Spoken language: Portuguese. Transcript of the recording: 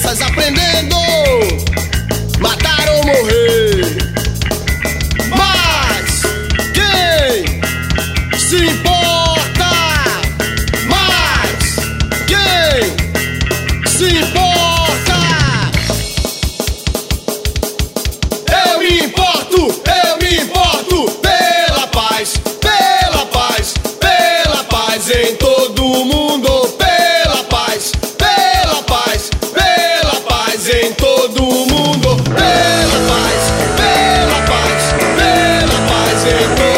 crianças aprendendo, matar ou morrer. Mas quem se importa? Mas quem se importa? Eu me importo pela paz, pela paz, pela paz em todo o mundo, pela paz, pela paz, pela paz em todo o mundo, pela paz, pela paz, pela paz em todo o mundo.